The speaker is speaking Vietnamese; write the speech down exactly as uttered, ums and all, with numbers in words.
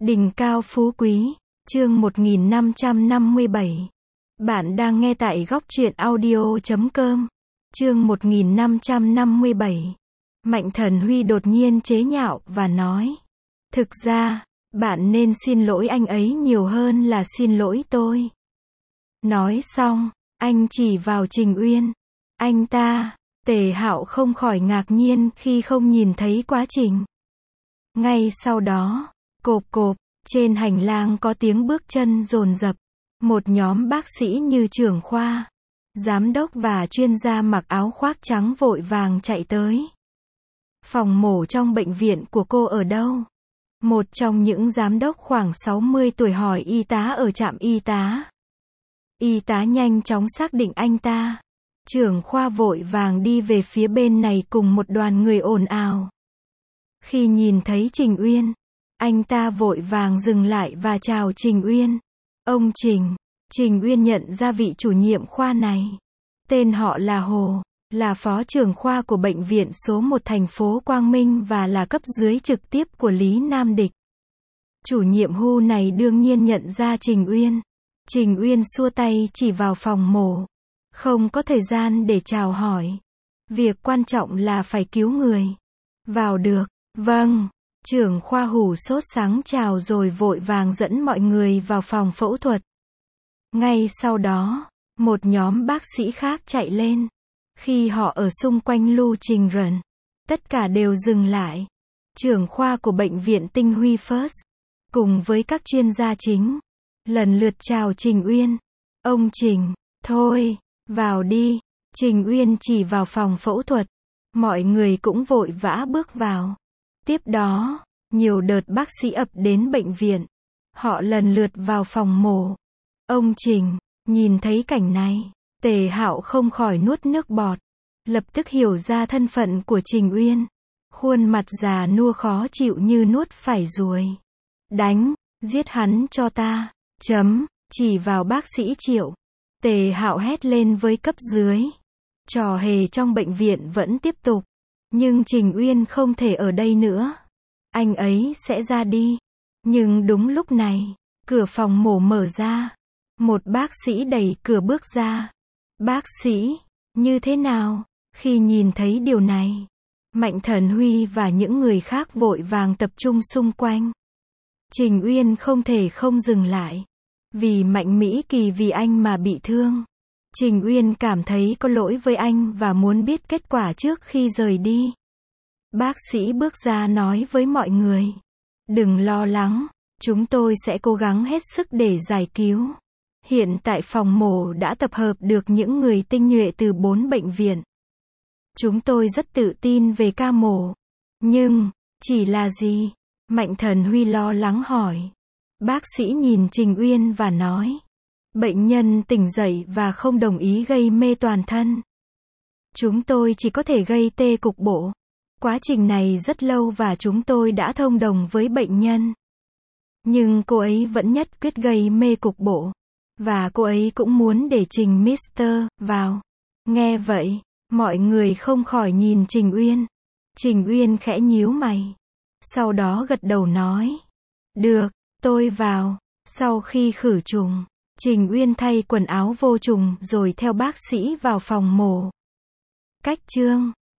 Đỉnh cao phú quý, chương một nghìn năm trăm năm mươi bảy. Bạn đang nghe tại góc truyện audio chấm com. Chương một nghìn năm trăm năm mươi bảy. Mạnh Thần Huy đột nhiên chế nhạo và nói: "Thực ra, bạn nên xin lỗi anh ấy nhiều hơn là xin lỗi tôi." Nói xong, anh chỉ vào Trình Uyên. Anh ta, Tề Hạo không khỏi ngạc nhiên khi không nhìn thấy quá trình. Ngay sau đó, cộp cộp, trên hành lang có tiếng bước chân dồn dập. Một nhóm bác sĩ như trưởng khoa, giám đốc và chuyên gia mặc áo khoác trắng vội vàng chạy tới. "Phòng mổ trong bệnh viện của cô ở đâu?" Một trong những giám đốc khoảng sáu mươi tuổi hỏi y tá ở trạm y tá. Y tá nhanh chóng xác định anh ta. Trưởng khoa vội vàng đi về phía bên này cùng một đoàn người ồn ào. Khi nhìn thấy Trình Uyên, anh ta vội vàng dừng lại và chào Trình Uyên. "Ông Trình." Trình Uyên nhận ra vị chủ nhiệm khoa này. Tên họ là Hồ, là phó trưởng khoa của bệnh viện số một thành phố Quang Minh và là cấp dưới trực tiếp của Lý Nam Địch. Chủ nhiệm Hu này đương nhiên nhận ra Trình Uyên. Trình Uyên xua tay chỉ vào phòng mổ. "Không có thời gian để chào hỏi. Việc quan trọng là phải cứu người. Vào được." "Vâng." Trưởng khoa Hủ sốt sắng chào rồi vội vàng dẫn mọi người vào phòng phẫu thuật. Ngay sau đó, một nhóm bác sĩ khác chạy lên. Khi họ ở xung quanh Lưu Trình Rần, tất cả đều dừng lại. Trưởng khoa của bệnh viện Tinh Huy First, cùng với các chuyên gia chính, lần lượt chào Trình Uyên. "Ông Trình, thôi, vào đi." Trình Uyên chỉ vào phòng phẫu thuật. Mọi người cũng vội vã bước vào. Tiếp đó, nhiều đợt bác sĩ ập đến bệnh viện. Họ lần lượt vào phòng mổ. Ông Trình, nhìn thấy cảnh này, Tề Hạo không khỏi nuốt nước bọt. Lập tức hiểu ra thân phận của Trình Uyên. Khuôn mặt già nua khó chịu như nuốt phải ruồi. "Đánh, giết hắn cho ta." Chấm, chỉ vào bác sĩ Triệu. Tề Hạo hét lên với cấp dưới. Trò hề trong bệnh viện vẫn tiếp tục. Nhưng Trình Uyên không thể ở đây nữa. Anh ấy sẽ ra đi. Nhưng đúng lúc này, cửa phòng mổ mở ra. Một bác sĩ đẩy cửa bước ra. "Bác sĩ, như thế nào?" Khi nhìn thấy điều này, Mạnh Thần Huy và những người khác vội vàng tập trung xung quanh. Trình Uyên không thể không dừng lại. Vì Mạnh Mỹ Kỳ vì anh mà bị thương. Trình Uyên cảm thấy có lỗi với anh và muốn biết kết quả trước khi rời đi. Bác sĩ bước ra nói với mọi người: "Đừng lo lắng, chúng tôi sẽ cố gắng hết sức để giải cứu." Hiện tại phòng mổ đã tập hợp được những người tinh nhuệ từ bốn bệnh viện. "Chúng tôi rất tự tin về ca mổ." "Nhưng, chỉ là gì?" Mạnh Thần Huy lo lắng hỏi. Bác sĩ nhìn Trình Uyên và nói: "Bệnh nhân tỉnh dậy và không đồng ý gây mê toàn thân. Chúng tôi chỉ có thể gây tê cục bộ. Quá trình này rất lâu và chúng tôi đã thông đồng với bệnh nhân. Nhưng cô ấy vẫn nhất quyết gây mê cục bộ. Và cô ấy cũng muốn để Trình Mister vào." Nghe vậy, mọi người không khỏi nhìn Trình Uyên. Trình Uyên khẽ nhíu mày. Sau đó gật đầu nói: "Được, tôi vào." Sau khi khử trùng, Trình Uyên thay quần áo vô trùng rồi theo bác sĩ vào phòng mổ. Cách chương